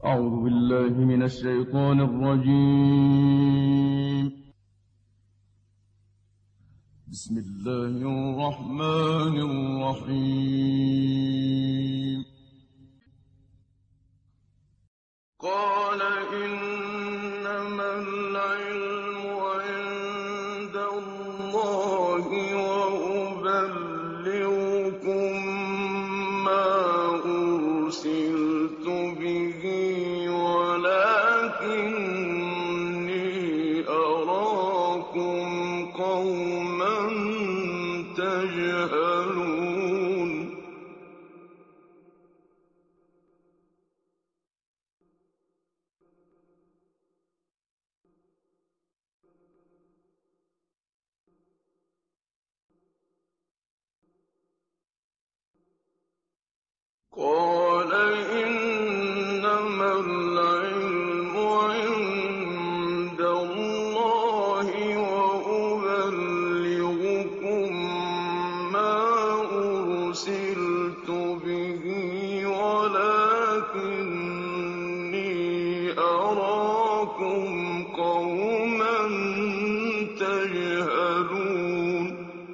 أعوذ بالله من الشيطان الرجيم. بسم الله الرحمن الرحيم. قال إنما العلم عند الله وأبلغكم ما أرسلت به ولكني أراكم قوما تجهلون. قال إنما العلم عند الله وأبلغكم ما أرسلت به ولكني أراكم قوما تجهلون.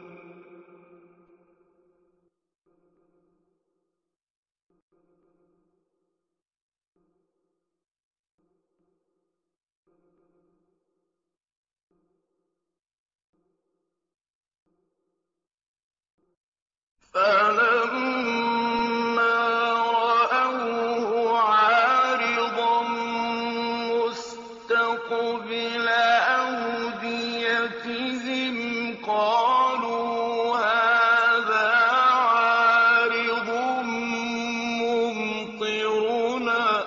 فَلَمَّا رَأَوْهُ عَارِضًا مُّسْتَقْبِلَ أَوْدِيَتِهِمْ قَالُوا هَٰذَا عَارِضٌ مُّمْطِرُنَا ۚ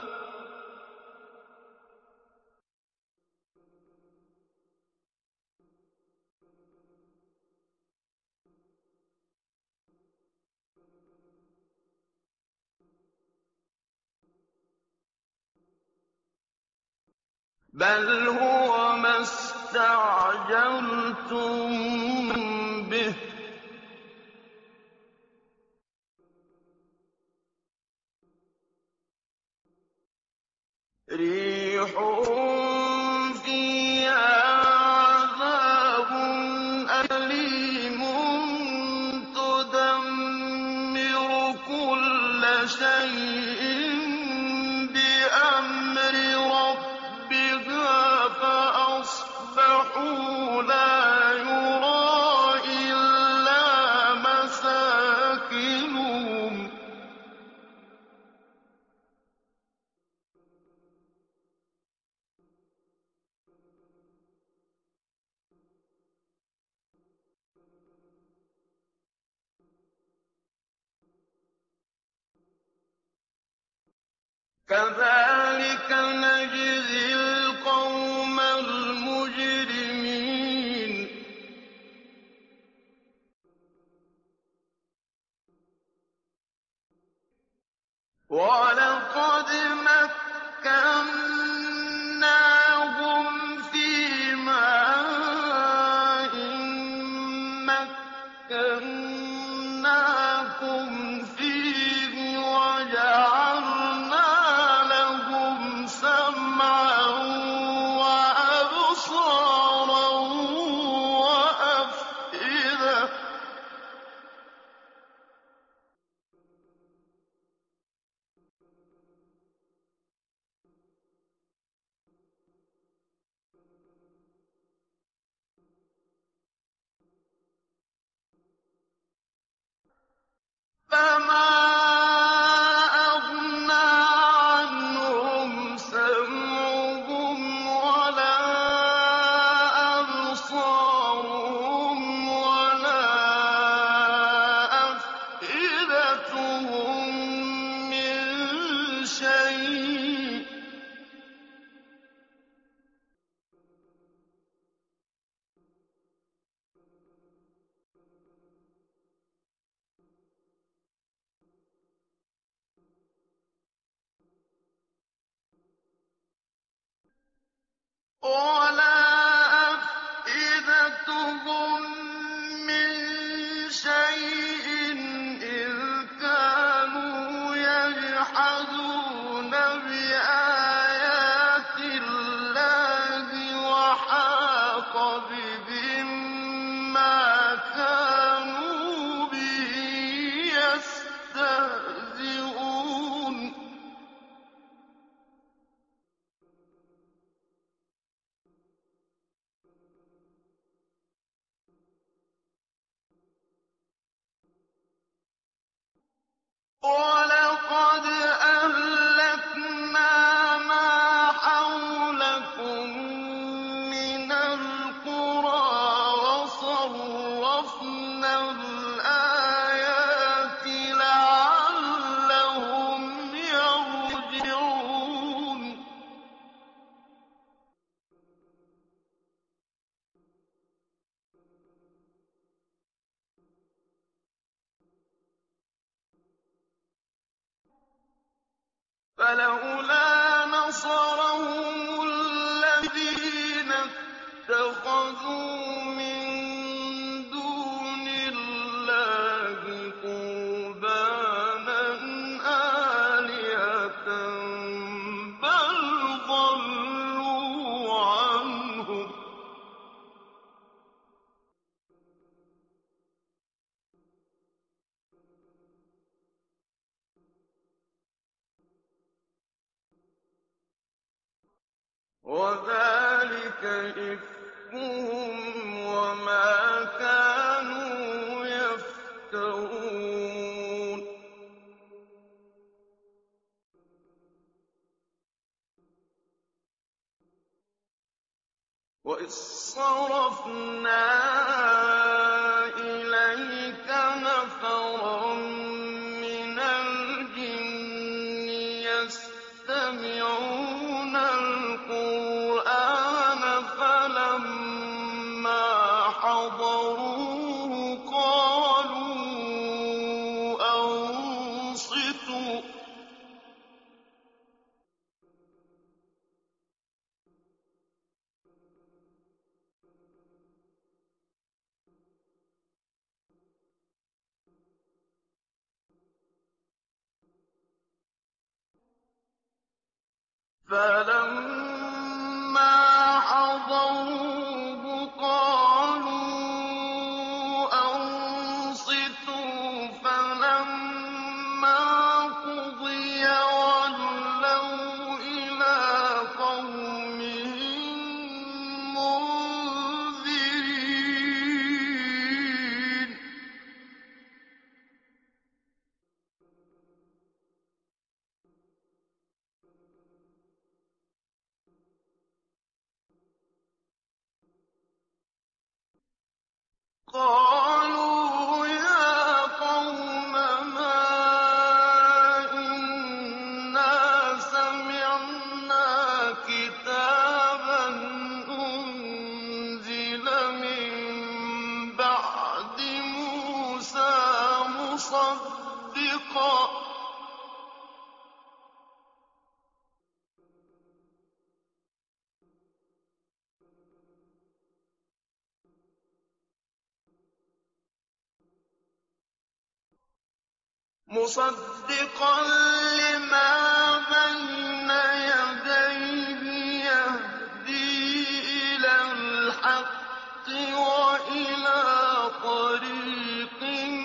بَلْ هُوَ مَا اسْتَعْجَلْتُم بِهِ ۖ رِيحٌ فِيهَا عَذَابٌ أَلِيمٌ تُدَمِّرُ كُلَّ شَيْءٍ بِأَمْرِ رَبِّهَا فَأَصْبَحُوا لَا يُرَىٰ إِلَّا مَسَاكِنُهُمْ. كَذَٰلِكَ نَجْزِي الْقَوْمَ الْمُجْرِمِينَ. وَلَقَدْ مَكَّنَّاهُمْ فِي مَاءٍ مَّكَّنَّاكُمْ فِيهِ وَجَعَلْنَا لَهُمْ سَمْعًا وَأَبْصَارًا وَأَفْئِدَةً ۖ فَمَا أَغْنَىٰ عَنْهُمْ سَمْعُهُمْ وَلَا أَبْصَارُهُمْ وَلَا أَفْئِدَتُهُم مِّن شَيْءٍ إِذْ كَانُوا يَجْحَدُونَ بِآيَاتِ وَلَقَدْ أَهْلَكْنَا مَا حَوْلَكُم مِّنَ الْقُرَىٰ وَصَرَّفْنَا الْآيَاتِ لَعَلَّهُمْ يَرْجِعُونَ فَلَوْلَا نَصَرَهُمُ الَّذِينَ اتَّخَذُوا مِن دُونِ اللَّهِ قُرْبَانًا آلِهَةً بَلْ ضَلُّوا عَنْهُمْ ۚ وَذَٰلِكَ إِفْكُهُمْ وَمَا كَانُوا يَفْتَرُونَ وَإِذ صَرَفْنَا إِلَيْكَ نَفَرًا مِّنَ الْجِنِّ يَسْتَمِعُونَ الْقُرْآنَ فَلَمَّا حَضَرُوهُ قَالُوا أَنصِتُوا ۖ فَلَمَّا حَضَرُوهُ قَالُوا أَنصِتُوا ۖ فَلَمَّا قُضِيَ وَلَّوْا إِلَىٰ قَوْمِهِم مُّنذِرِينَ قَالُوا يَا قَوْمَنَا إِنَّا سَمِعْنَا كِتَابًا أُنزِلَ مِن بَعْدِ مُوسَىٰ مُصَدِّقًا لِّمَا بَيْنَ يَدَيْهِ يَهْدِي إِلَى الْحَقِّ وَإِلَىٰ طَرِيقٍ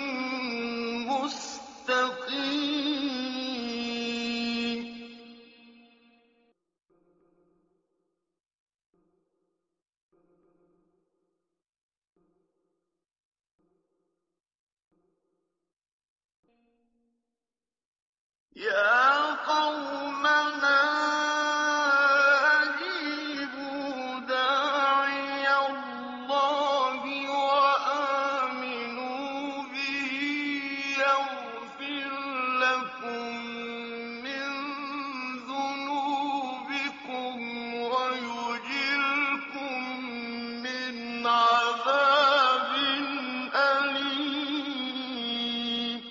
مُّسْتَقِيمٍ يَا قَوْمَنَا أَجِيبُوا دَاعِيَ اللَّهِ وَآمِنُوا بِهِ يَغْفِرْ لَكُم مِّن ذُنُوبِكُمْ وَيُجِرْكُم مِّنْ عَذَابٍ أَلِيمٍ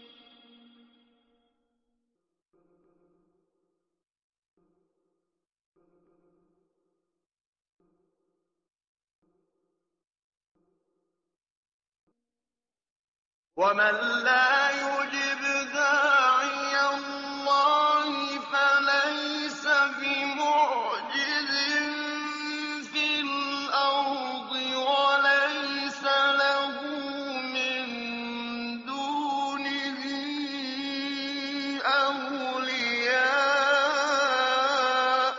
وَمَن لَّا يُجِبْ دَاعِيَ اللَّهِ فَلَيْسَ بِمُعْجِزٍ فِي الْأَرْضِ وَلَيْسَ لَهُ مِن دُونِهِ أَوْلِيَاءُ ۚ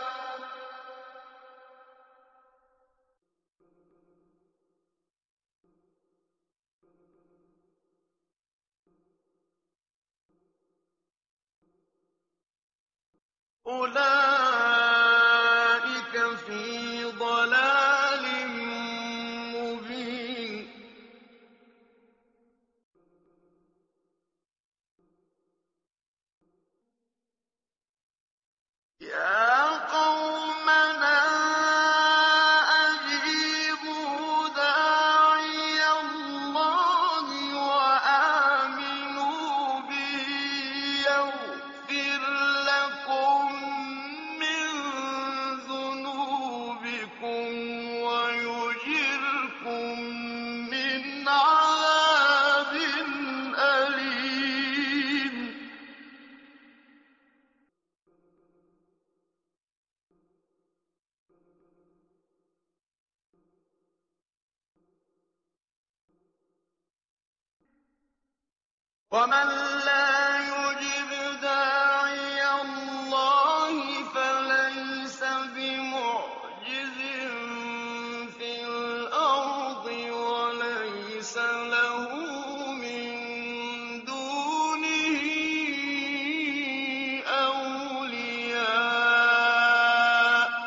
أُولَٰئِكَ فِي ضَلَالٍ مُّبِينٍ يَا قَوْمَنَا أَجِيبُوا دَاعِيَ اللَّهِ وَآمِنُوا بِهِ يَغْفِرْ لَكُم مِّن ذُنُوبِكُمْ وَيُجِرْكُم مِّنْ عَذَابٍ أَلِيمٍ وَمَن لَّا يُجِبْ دَاعِيَ اللَّهِ فَلَيْسَ بِمُعْجِزٍ فِي الْأَرْضِ وَلَيْسَ لَهُ مِن دُونِهِ أَوْلِيَاءُ ۚ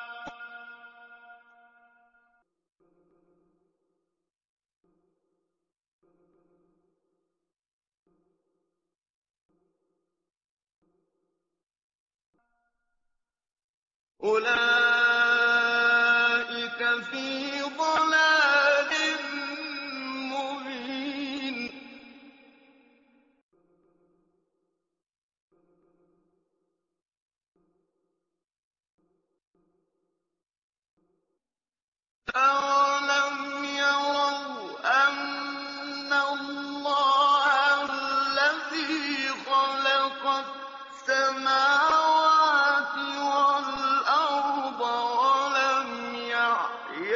أُولَٰئِكَ فِي ضَلَالٍ مُّبِينٍ أَوَلَمْ يَرَوْا أَنَّ اللَّهَ الَّذِي خَلَقَ السَّمَاوَاتِ وَالْأَرْضَ وَلَمْ يَعْيَ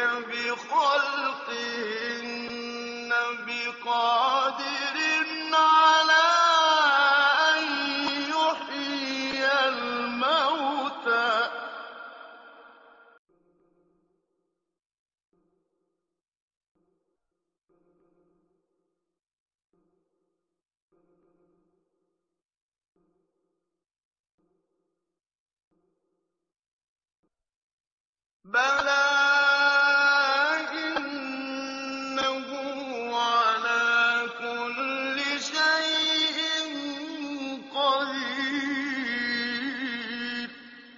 بِخَلْقِهِنَّ بِقَادِرٍ عَلَىٰ أَن يُحْيِيَ الْمَوْتَىٰ ۚ بَلَىٰ إِنَّهُ عَلَىٰ كُلِّ شَيْءٍ قَدِيرٌ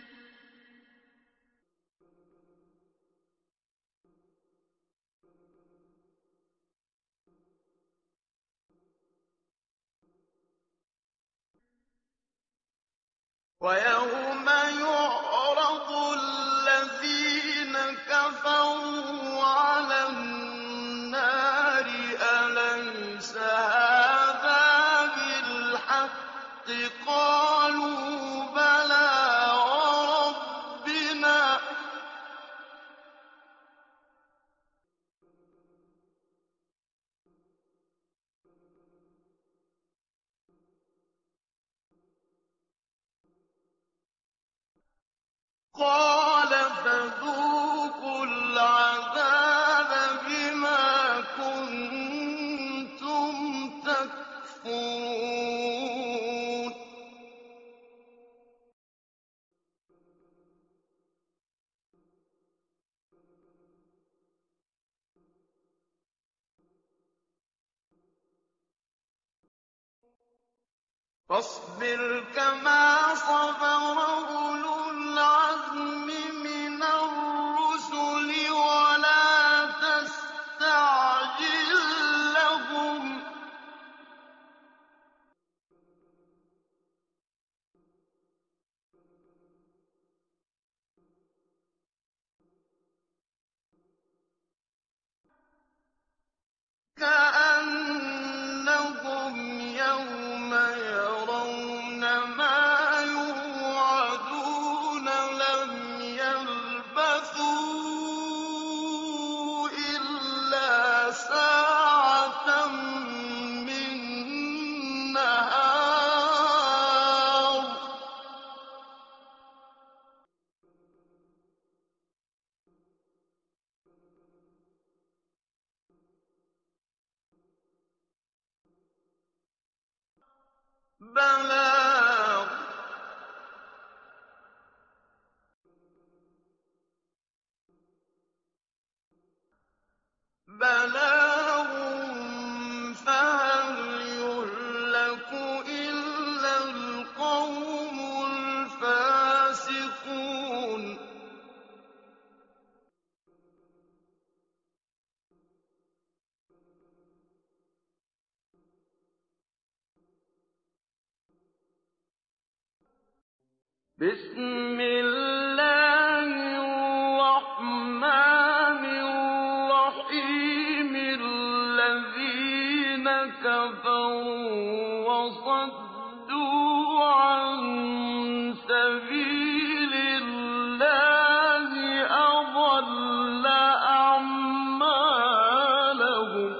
وَيَوْمَ يُعْرَضُ الَّذِينَ كَفَرُوا عَلَى النَّارِ أَلَيْسَ هَٰذَا بِالْحَقِّ ۖ قَالُوا بَلَىٰ وَرَبِّنَا ۚ قَالَ فَذُوقُوا الْعَذَابَ بِمَا كُنتُمْ تَكْفُرُونَ فاصبر كما صبر أولو العزم من الرسل ولا تستعجل لهم ۚ كَأَنَّهُمْ يَوْمَ يَرَوْنَ مَا يُوعَدُونَ لَمْ يَلْبَثُوا إِلَّا سَاعَةً مِّن نَّهَارٍ ۚ بَلَاغٌ بسم الله الرحمن الرحيم الذين كفروا وصدوا عن سبيل الله أضل أعمالهم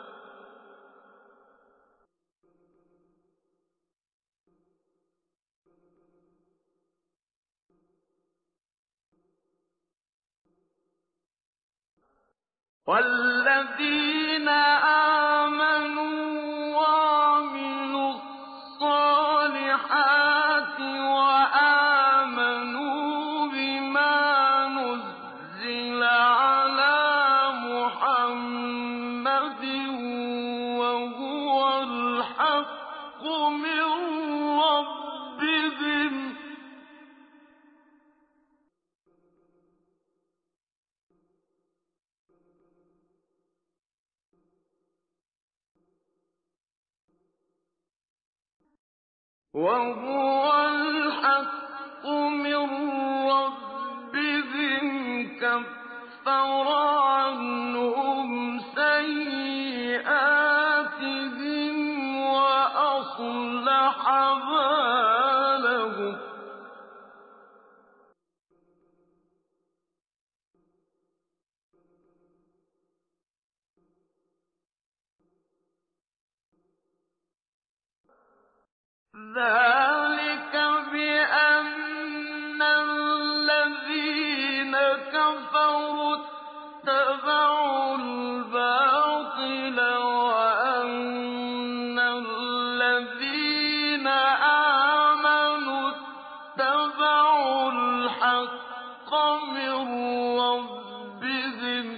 والذين آمنوا وعملوا الصالحات وآمنوا بما نزل على محمد وهو الحق من ربهم كفر عنهم سيئاتهم وأصلح بالهم ذلك بأن الذين كفروا اتبعوا الباطل وأن الذين آمنوا اتبعوا الحق من ربهم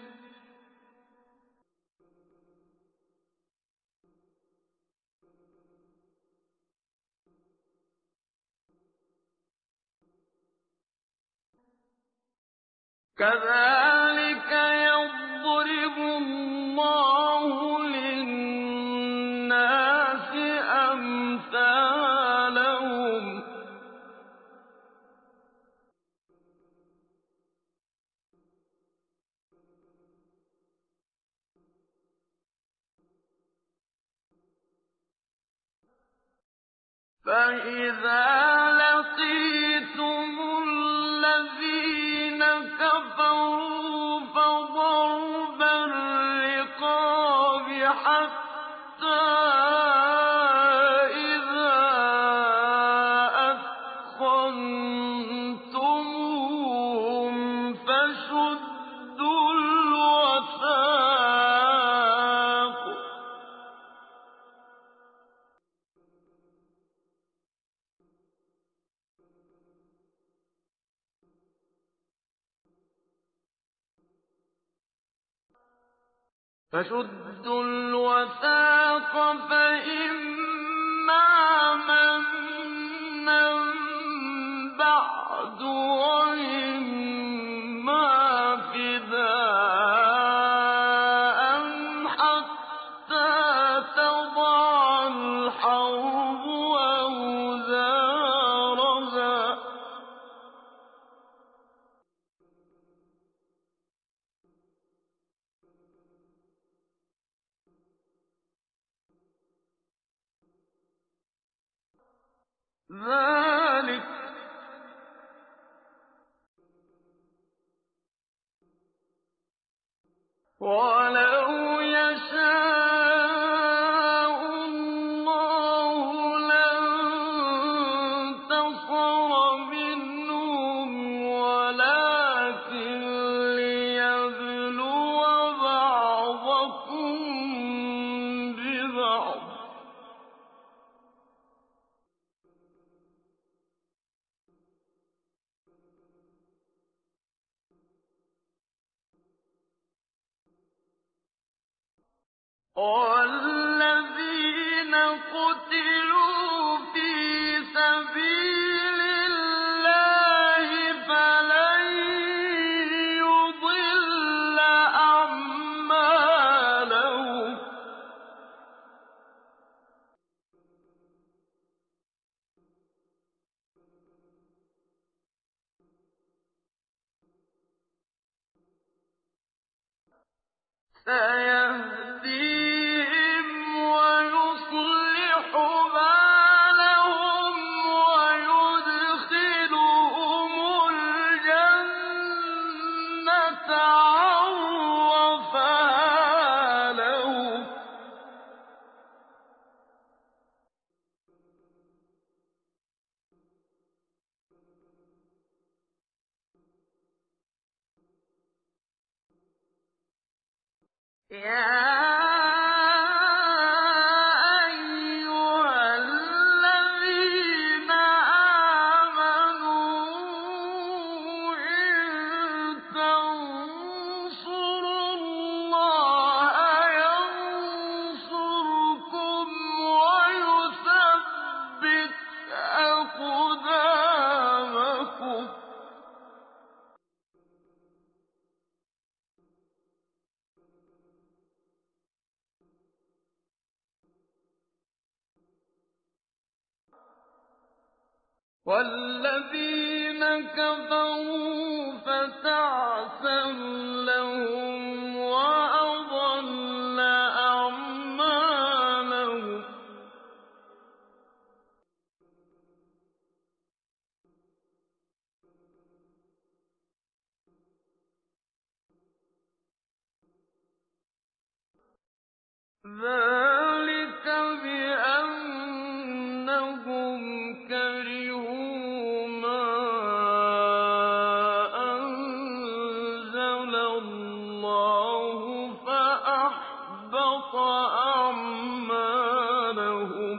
كذلك يضرب الله للناس أمثالهم فإذا لقيتم الذين كفروا فضرب الرقاب حتى إذا أثخنتموهم فشدوا الوثاق فإما منا بعد وإما فداء حتى تضع الحرب أوزارها ذلك ولو يشاء الله لانتصر منهم ولكن ليبلو بعضكم ببعض والذين قتلوا في سبيل الله فلن يضل أعمالهم سَيَهْدِيهِمْ وَيُصْلِحُ بَالَهُمْ وَيُدْخِلُهُمُ الْجَنَّةَ عَرَّفَهَا لَهُمْ يَا أَيُّهَا الَّذِينَ آمَنُوا إِن تَنصُرُوا اللَّهَ يَنصُرْكُمْ وَيُثَبِّتْ أَقْدَامَكُمْ وَالَّذِينَ كَفَرُوا فَتَعْسًا لَّهُمْ وَأَضَلَّ أَعْمَالَهُمْ ذَٰلِكَ بِأَنَّهُمْ كَرِهُوا مَا أَنزَلَ اللَّهُ فَأَحْبَطَ أَعْمَالَهُمْ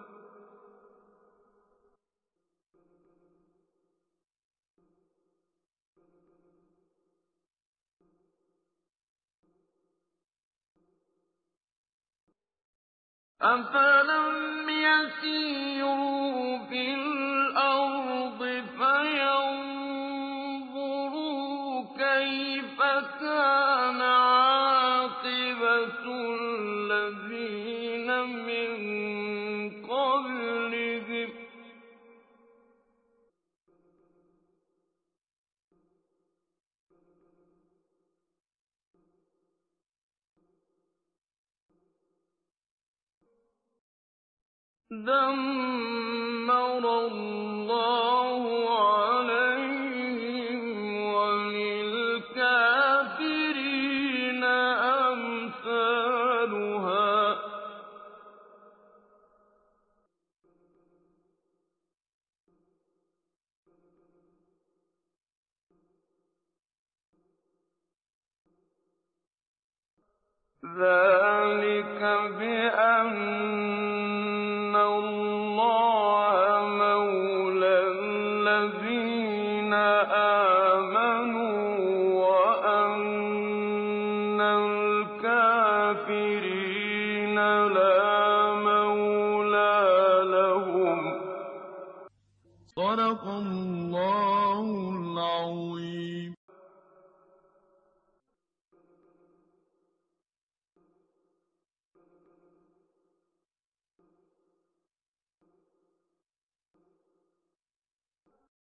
أَفَلَمْ يَسِيرُوا فِي الْأَرْضِ فَيَنظُرُوا كَيْفَ كَانَ عَاقِبَةُ الَّذِينَ مِن قَبْلِهِمْ ۚ دَمَّرَ اللَّهُ عَلَيْهِمْ وَلِلْكَافِرِينَ أَمْثَالُهَا ذَٰلِكَ بِأَنَّ اللَّهَ مَوْلَى الَّذِينَ آمَنُوا وَأَنَّ الْكَافِرِينَ لَا